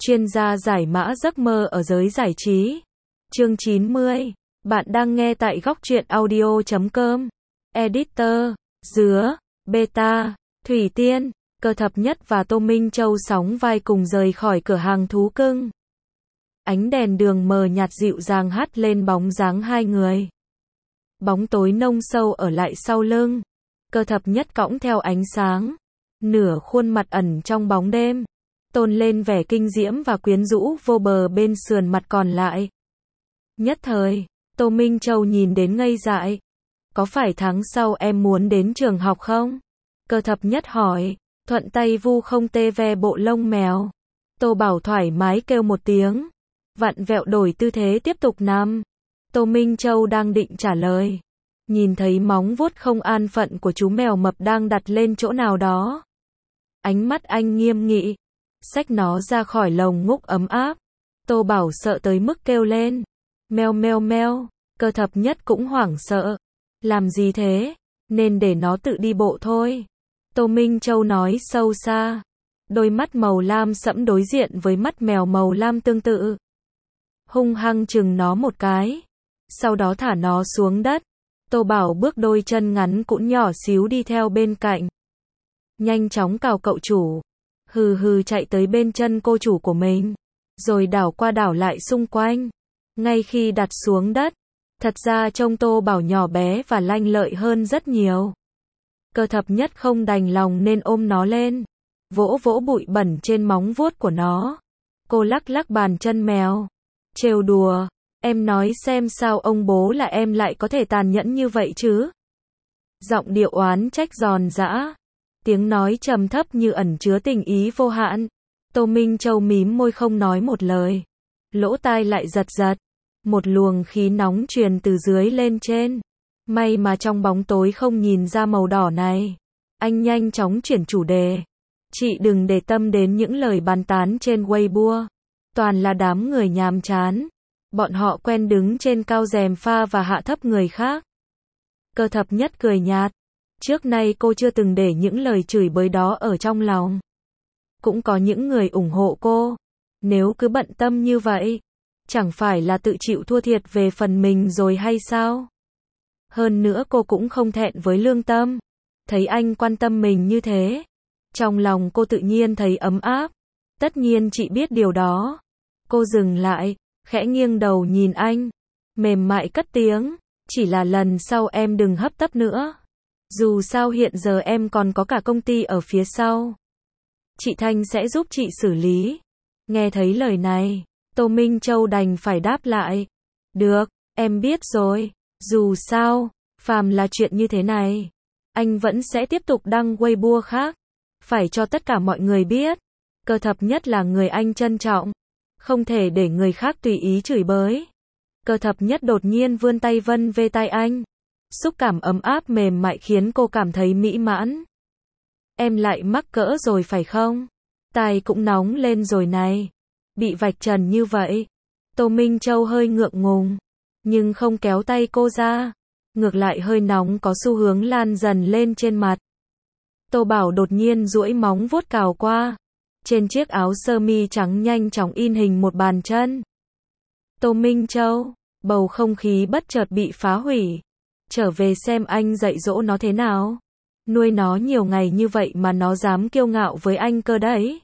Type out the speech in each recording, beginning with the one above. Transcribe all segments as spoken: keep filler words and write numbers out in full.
chuyên gia giải mã giấc mơ ở giới giải trí. Chương chín mươi. Bạn đang nghe tại góc truyện audio chấm com. Editor, Dứa, Beta, Thủy Tiên, Cơ Thập Nhất và Tô Minh Châu sóng vai cùng rời khỏi cửa hàng thú cưng. Ánh đèn đường mờ nhạt dịu dàng hắt lên bóng dáng hai người. Bóng tối nông sâu ở lại sau lưng. Cơ Thập Nhất cõng theo ánh sáng. Nửa khuôn mặt ẩn trong bóng đêm. Tôn lên vẻ kinh diễm và quyến rũ vô bờ bên sườn mặt còn lại. Nhất thời, Tô Minh Châu nhìn đến ngây dại. Có phải tháng sau em muốn đến trường học không? Cơ Thập Nhất hỏi, thuận tay vu không tê ve bộ lông mèo. Tô Bảo thoải mái kêu một tiếng. Vặn vẹo đổi tư thế tiếp tục nằm. Tô Minh Châu đang định trả lời. Nhìn thấy móng vuốt không an phận của chú mèo mập đang đặt lên chỗ nào đó. Ánh mắt anh nghiêm nghị. Xách nó ra khỏi lồng ngúc ấm áp. Tô Bảo sợ tới mức kêu lên. Meo meo meo. Cơ Thập Nhất cũng hoảng sợ. Làm gì thế? Nên để nó tự đi bộ thôi. Tô Minh Châu nói sâu xa. Đôi mắt màu lam sẫm đối diện với mắt mèo màu lam tương tự. Hung hăng chừng nó một cái. Sau đó thả nó xuống đất. Tô Bảo bước đôi chân ngắn cũng nhỏ xíu đi theo bên cạnh. Nhanh chóng cào cậu chủ. Hừ hừ chạy tới bên chân cô chủ của mình. Rồi đảo qua đảo lại xung quanh. Ngay khi đặt xuống đất. Thật ra trông Tô Bảo nhỏ bé và lanh lợi hơn rất nhiều. Cơ Thập Nhất không đành lòng nên ôm nó lên. Vỗ vỗ bụi bẩn trên móng vuốt của nó. Cô lắc lắc bàn chân mèo. Trêu đùa. Em nói xem sao ông bố là em lại có thể tàn nhẫn như vậy chứ? Giọng điệu oán trách giòn giã. Tiếng nói trầm thấp như ẩn chứa tình ý vô hạn. Tô Minh Châu mím môi không nói một lời. Lỗ tai lại giật giật. Một luồng khí nóng truyền từ dưới lên trên. May mà trong bóng tối không nhìn ra màu đỏ này. Anh nhanh chóng chuyển chủ đề. Chị đừng để tâm đến những lời bàn tán trên Weibo. Toàn là đám người nhàm chán. Bọn họ quen đứng trên cao rèm pha và hạ thấp người khác. Cơ Thập Nhất cười nhạt. Trước nay cô chưa từng để những lời chửi bới đó ở trong lòng. Cũng có những người ủng hộ cô. Nếu cứ bận tâm như vậy, chẳng phải là tự chịu thua thiệt về phần mình rồi hay sao? Hơn nữa cô cũng không thẹn với lương tâm. Thấy anh quan tâm mình như thế. Trong lòng cô tự nhiên thấy ấm áp. Tất nhiên chị biết điều đó. Cô dừng lại, khẽ nghiêng đầu nhìn anh. Mềm mại cất tiếng. Chỉ là lần sau em đừng hấp tấp nữa. Dù sao hiện giờ em còn có cả công ty ở phía sau. Chị Thanh sẽ giúp chị xử lý. Nghe thấy lời này, Tô Minh Châu đành phải đáp lại. Được, em biết rồi. Dù sao, phàm là chuyện như thế này, anh vẫn sẽ tiếp tục đăng Weibo khác. Phải cho tất cả mọi người biết. Cơ Thập Nhất là người anh trân trọng. Không thể để người khác tùy ý chửi bới. Cơ Thập Nhất đột nhiên vươn tay vân về tay anh. Xúc cảm ấm áp mềm mại khiến cô cảm thấy mỹ mãn. Em lại mắc cỡ rồi phải không? Tai cũng nóng lên rồi này. Bị vạch trần như vậy. Tô Minh Châu hơi ngượng ngùng. Nhưng không kéo tay cô ra. Ngược lại hơi nóng có xu hướng lan dần lên trên mặt. Tô Bảo đột nhiên duỗi móng vuốt cào qua. Trên chiếc áo sơ mi trắng nhanh chóng in hình một bàn chân. Tô Minh Châu, bầu không khí bất chợt bị phá hủy. Trở về xem anh dạy dỗ nó thế nào. Nuôi nó nhiều ngày như vậy mà nó dám kiêu ngạo với anh cơ đấy.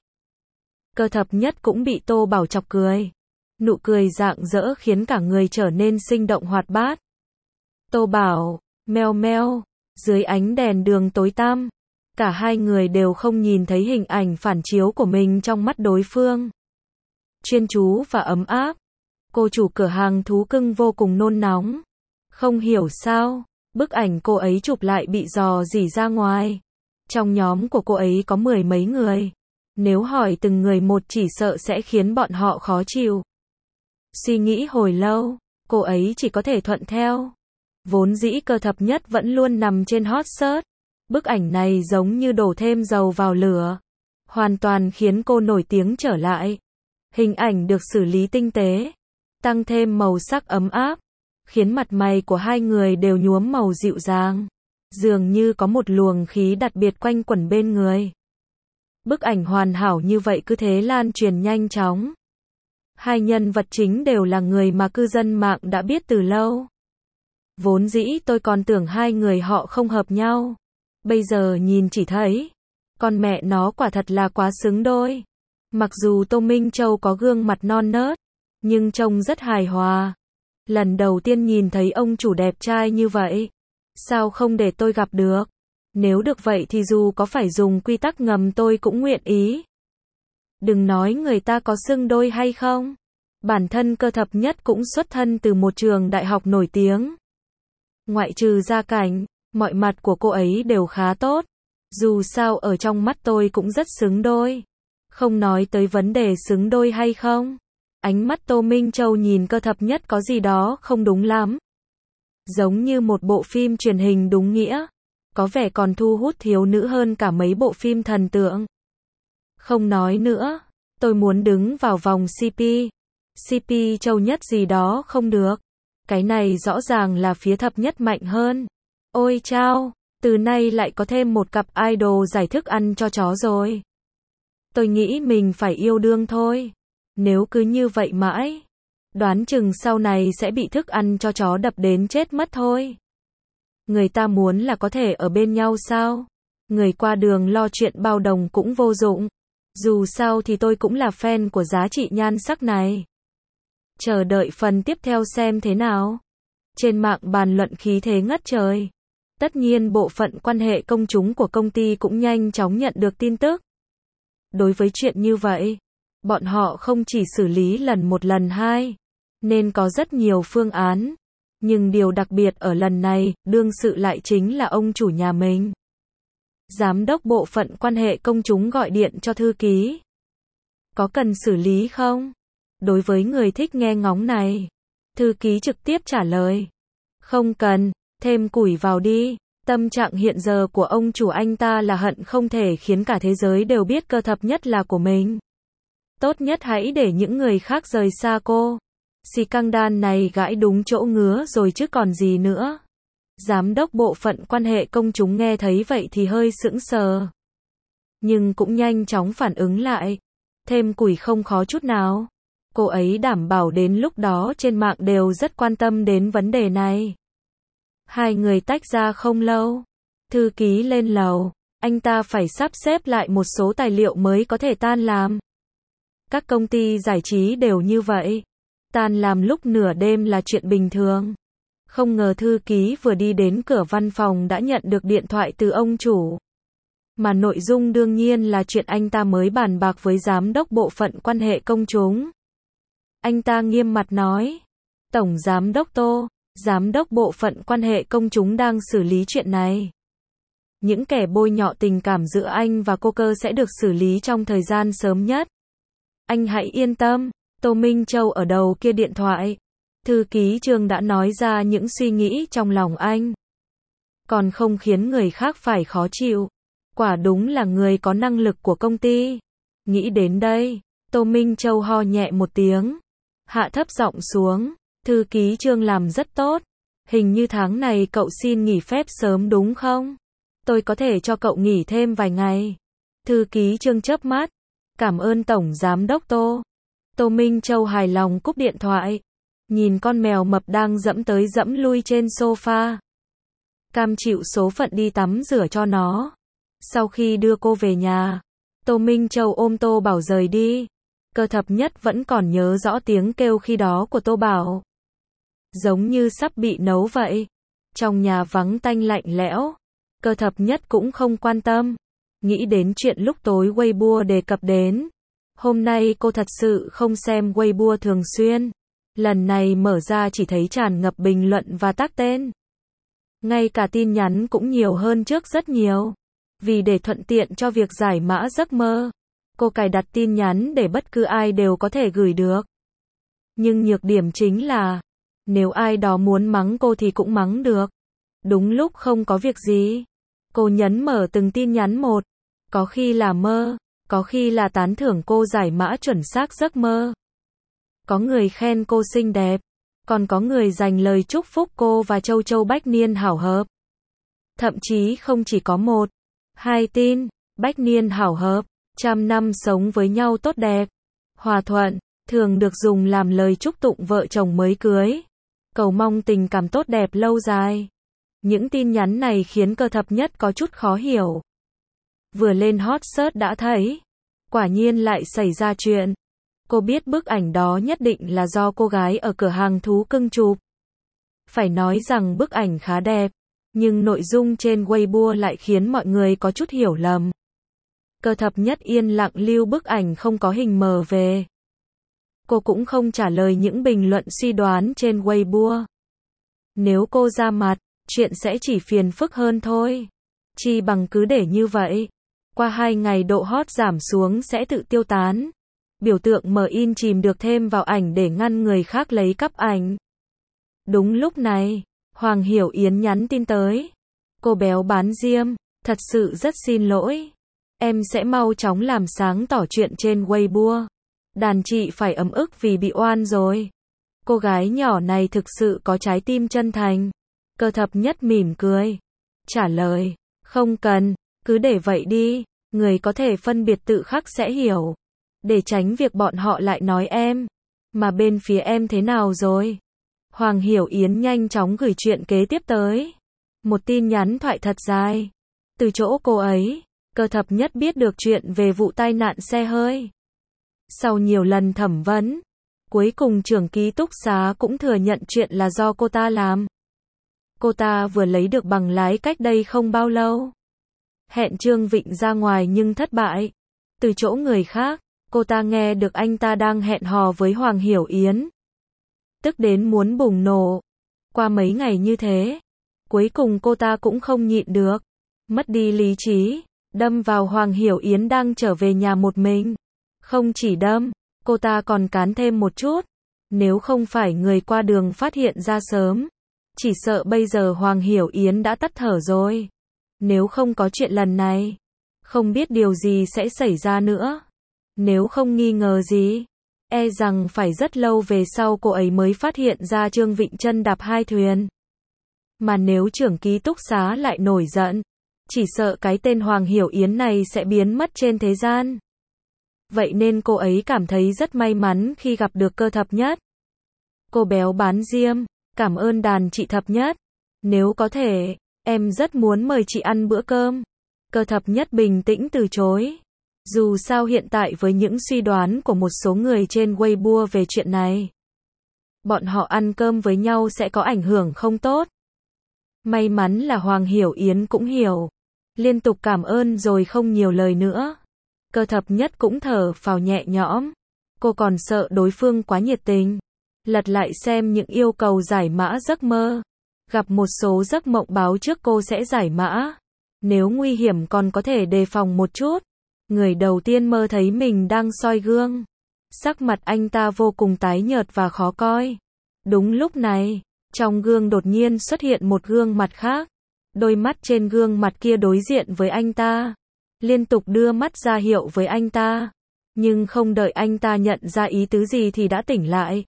Cơ Thập Nhất cũng bị Tô Bảo chọc cười. Nụ cười rạng rỡ khiến cả người trở nên sinh động hoạt bát. Tô Bảo, meo meo, dưới ánh đèn đường tối tăm. Cả hai người đều không nhìn thấy hình ảnh phản chiếu của mình trong mắt đối phương. Chuyên chú và ấm áp. Cô chủ cửa hàng thú cưng vô cùng nôn nóng. Không hiểu sao, bức ảnh cô ấy chụp lại bị dò dỉ ra ngoài. Trong nhóm của cô ấy có mười mấy người. Nếu hỏi từng người một chỉ sợ sẽ khiến bọn họ khó chịu. Suy nghĩ hồi lâu, cô ấy chỉ có thể thuận theo. Vốn dĩ Cơ Thập Nhất vẫn luôn nằm trên hot search. Bức ảnh này giống như đổ thêm dầu vào lửa. Hoàn toàn khiến cô nổi tiếng trở lại. Hình ảnh được xử lý tinh tế. Tăng thêm màu sắc ấm áp. Khiến mặt mày của hai người đều nhuốm màu dịu dàng. Dường như có một luồng khí đặc biệt quanh quẩn bên người. Bức ảnh hoàn hảo như vậy cứ thế lan truyền nhanh chóng. Hai nhân vật chính đều là người mà cư dân mạng đã biết từ lâu. Vốn dĩ tôi còn tưởng hai người họ không hợp nhau. Bây giờ nhìn chỉ thấy, con mẹ nó quả thật là quá xứng đôi. Mặc dù Tô Minh Châu có gương mặt non nớt, nhưng trông rất hài hòa. Lần đầu tiên nhìn thấy ông chủ đẹp trai như vậy. Sao không để tôi gặp được? Nếu được vậy thì dù có phải dùng quy tắc ngầm tôi cũng nguyện ý. Đừng nói người ta có xưng đôi hay không. Bản thân Cơ Thập Nhất cũng xuất thân từ một trường đại học nổi tiếng. Ngoại trừ gia cảnh, mọi mặt của cô ấy đều khá tốt. Dù sao ở trong mắt tôi cũng rất xứng đôi. Không nói tới vấn đề xứng đôi hay không. Ánh mắt Tô Minh Châu nhìn Cơ Thập Nhất có gì đó không đúng lắm. Giống như một bộ phim truyền hình đúng nghĩa. Có vẻ còn thu hút thiếu nữ hơn cả mấy bộ phim thần tượng. Không nói nữa. Tôi muốn đứng vào vòng xê pê. xê pê Châu Nhất gì đó không được. Cái này rõ ràng là phía Thập Nhất mạnh hơn. Ôi chao, từ nay lại có thêm một cặp idol giải thức ăn cho chó rồi. Tôi nghĩ mình phải yêu đương thôi. Nếu cứ như vậy mãi, đoán chừng sau này sẽ bị thức ăn cho chó đập đến chết mất thôi. Người ta muốn là có thể ở bên nhau sao? Người qua đường lo chuyện bao đồng cũng vô dụng. Dù sao thì tôi cũng là fan của giá trị nhan sắc này. Chờ đợi phần tiếp theo xem thế nào. Trên mạng bàn luận khí thế ngất trời. Tất nhiên bộ phận quan hệ công chúng của công ty cũng nhanh chóng nhận được tin tức. Đối với chuyện như vậy, bọn họ không chỉ xử lý lần một lần hai, nên có rất nhiều phương án. Nhưng điều đặc biệt ở lần này, đương sự lại chính là ông chủ nhà mình. Giám đốc bộ phận quan hệ công chúng gọi điện cho thư ký. Có cần xử lý không? Đối với người thích nghe ngóng này, thư ký trực tiếp trả lời. Không cần, thêm củi vào đi. Tâm trạng hiện giờ của ông chủ anh ta là hận không thể khiến cả thế giới đều biết Cơ Thập Nhất là của mình. Tốt nhất hãy để những người khác rời xa cô. Scandal này gãi đúng chỗ ngứa rồi chứ còn gì nữa. Giám đốc bộ phận quan hệ công chúng nghe thấy vậy thì hơi sững sờ. Nhưng cũng nhanh chóng phản ứng lại. Thêm củi không khó chút nào. Cô ấy đảm bảo đến lúc đó trên mạng đều rất quan tâm đến vấn đề này. Hai người tách ra không lâu. Thư ký lên lầu. Anh ta phải sắp xếp lại một số tài liệu mới có thể tan làm. Các công ty giải trí đều như vậy. Tan làm lúc nửa đêm là chuyện bình thường. Không ngờ thư ký vừa đi đến cửa văn phòng đã nhận được điện thoại từ ông chủ. Mà nội dung đương nhiên là chuyện anh ta mới bàn bạc với giám đốc bộ phận quan hệ công chúng. Anh ta nghiêm mặt nói. Tổng giám đốc Tô, giám đốc bộ phận quan hệ công chúng đang xử lý chuyện này. Những kẻ bôi nhọ tình cảm giữa anh và cô Cơ sẽ được xử lý trong thời gian sớm nhất. Anh hãy yên tâm. Tô Minh Châu ở đầu kia điện thoại. Thư ký Trương đã nói ra những suy nghĩ trong lòng anh. Còn không khiến người khác phải khó chịu. Quả đúng là người có năng lực của công ty. Nghĩ đến đây, Tô Minh Châu ho nhẹ một tiếng. Hạ thấp giọng xuống. Thư ký Trương làm rất tốt. Hình như tháng này cậu xin nghỉ phép sớm đúng không? Tôi có thể cho cậu nghỉ thêm vài ngày. Thư ký Trương chớp mắt. Cảm ơn Tổng Giám đốc Tô. Tô Minh Châu hài lòng cúp điện thoại. Nhìn con mèo mập đang dẫm tới dẫm lui trên sofa. Cam chịu số phận đi tắm rửa cho nó. Sau khi đưa cô về nhà, Tô Minh Châu ôm Tô Bảo rời đi. Cơ Thập Nhất vẫn còn nhớ rõ tiếng kêu khi đó của Tô Bảo. Giống như sắp bị nấu vậy. Trong nhà vắng tanh lạnh lẽo. Cơ Thập Nhất cũng không quan tâm. Nghĩ đến chuyện lúc tối Weibo đề cập đến. Hôm nay cô thật sự không xem Weibo thường xuyên. Lần này mở ra chỉ thấy tràn ngập bình luận và tag tên. Ngay cả tin nhắn cũng nhiều hơn trước rất nhiều. Vì để thuận tiện cho việc giải mã giấc mơ, cô cài đặt tin nhắn để bất cứ ai đều có thể gửi được. Nhưng nhược điểm chính là, nếu ai đó muốn mắng cô thì cũng mắng được. Đúng lúc không có việc gì, cô nhấn mở từng tin nhắn một. Có khi là mơ, có khi là tán thưởng cô giải mã chuẩn xác giấc mơ. Có người khen cô xinh đẹp, còn có người dành lời chúc phúc cô và Châu Châu Bách Niên hảo hợp. Thậm chí không chỉ có một, hai tin, Bách Niên hảo hợp, Trăm năm sống với nhau tốt đẹp, hòa thuận, thường được dùng làm lời chúc tụng vợ chồng mới cưới, cầu mong tình cảm tốt đẹp lâu dài. Những tin nhắn này khiến Cơ Thập Nhất có chút khó hiểu. Vừa lên hot search đã thấy, quả nhiên lại xảy ra chuyện. Cô biết bức ảnh đó nhất định là do cô gái ở cửa hàng thú cưng chụp. Phải nói rằng bức ảnh khá đẹp, nhưng nội dung trên Weibo lại khiến mọi người có chút hiểu lầm. Cơ Thập Nhất yên lặng lưu bức ảnh không có hình mờ về. Cô cũng không trả lời những bình luận suy đoán trên Weibo. Nếu cô ra mặt, chuyện sẽ chỉ phiền phức hơn thôi. Chi bằng cứ để như vậy. Qua hai ngày độ hot giảm xuống sẽ tự tiêu tán. Biểu tượng mở in chìm được thêm vào ảnh để ngăn người khác lấy cắp ảnh. Đúng lúc này, Hoàng Hiểu Yến nhắn tin tới. Cô béo bán diêm, thật sự rất xin lỗi. Em sẽ mau chóng làm sáng tỏ chuyện trên Weibo. Đàn chị phải ấm ức vì bị oan rồi. Cô gái nhỏ này thực sự có trái tim chân thành. Cơ Thập Nhất mỉm cười. Trả lời, không cần, cứ để vậy đi. Người có thể phân biệt tự khắc sẽ hiểu. Để tránh việc bọn họ lại nói em. Mà bên phía em thế nào rồi? Hoàng Hiểu Yến nhanh chóng gửi chuyện kế tiếp tới. Một tin nhắn thoại thật dài. Từ chỗ cô ấy, Cơ Thập Nhất biết được chuyện về vụ tai nạn xe hơi. Sau nhiều lần thẩm vấn, cuối cùng trưởng ký túc xá cũng thừa nhận chuyện là do cô ta làm. Cô ta vừa lấy được bằng lái cách đây không bao lâu. Hẹn Trương Vịnh ra ngoài nhưng thất bại. Từ chỗ người khác, cô ta nghe được anh ta đang hẹn hò với Hoàng Hiểu Yến. Tức đến muốn bùng nổ. Qua mấy ngày như thế, cuối cùng cô ta cũng không nhịn được. Mất đi lý trí, đâm vào Hoàng Hiểu Yến đang trở về nhà một mình. Không chỉ đâm, cô ta còn cán thêm một chút. Nếu không phải người qua đường phát hiện ra sớm, chỉ sợ bây giờ Hoàng Hiểu Yến đã tắt thở rồi. Nếu không có chuyện lần này, không biết điều gì sẽ xảy ra nữa. Nếu không nghi ngờ gì, e rằng phải rất lâu về sau cô ấy mới phát hiện ra Trương Vịnh chân đạp hai thuyền. Mà nếu trưởng ký túc xá lại nổi giận, chỉ sợ cái tên Hoàng Hiểu Yến này sẽ biến mất trên thế gian. Vậy nên cô ấy cảm thấy rất may mắn khi gặp được Cơ Thập Nhất. Cô béo bán diêm, cảm ơn đàn chị Thập Nhất. Nếu có thể, em rất muốn mời chị ăn bữa cơm. Cơ Thập Nhất bình tĩnh từ chối. Dù sao hiện tại với những suy đoán của một số người trên Weibo về chuyện này, bọn họ ăn cơm với nhau sẽ có ảnh hưởng không tốt. May mắn là Hoàng Hiểu Yến cũng hiểu. Liên tục cảm ơn rồi không nhiều lời nữa. Cơ Thập Nhất cũng thở phào nhẹ nhõm. Cô còn sợ đối phương quá nhiệt tình. Lật lại xem những yêu cầu giải mã giấc mơ. Gặp một số giấc mộng báo trước cô sẽ giải mã. Nếu nguy hiểm còn có thể đề phòng một chút. Người đầu tiên mơ thấy mình đang soi gương. Sắc mặt anh ta vô cùng tái nhợt và khó coi. Đúng lúc này, trong gương đột nhiên xuất hiện một gương mặt khác. Đôi mắt trên gương mặt kia đối diện với anh ta. Liên tục đưa mắt ra hiệu với anh ta. Nhưng không đợi anh ta nhận ra ý tứ gì thì đã tỉnh lại.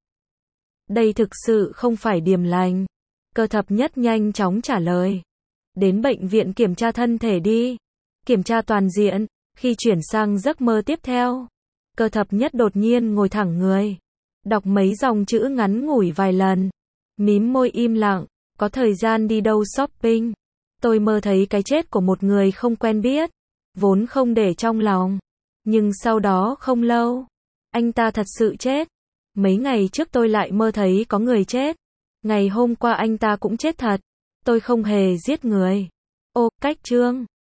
Đây thực sự không phải điềm lành. Cơ Thập Nhất nhanh chóng trả lời. Đến bệnh viện kiểm tra thân thể đi. Kiểm tra toàn diện. Khi chuyển sang giấc mơ tiếp theo, Cơ Thập Nhất đột nhiên ngồi thẳng người. Đọc mấy dòng chữ ngắn ngủi vài lần. Mím môi im lặng. Có thời gian đi đâu shopping. Tôi mơ thấy cái chết của một người không quen biết. Vốn không để trong lòng. Nhưng sau đó không lâu, anh ta thật sự chết. Mấy ngày trước tôi lại mơ thấy có người chết. Ngày hôm qua anh ta cũng chết thật. Tôi không hề giết người. Ô, cách chương.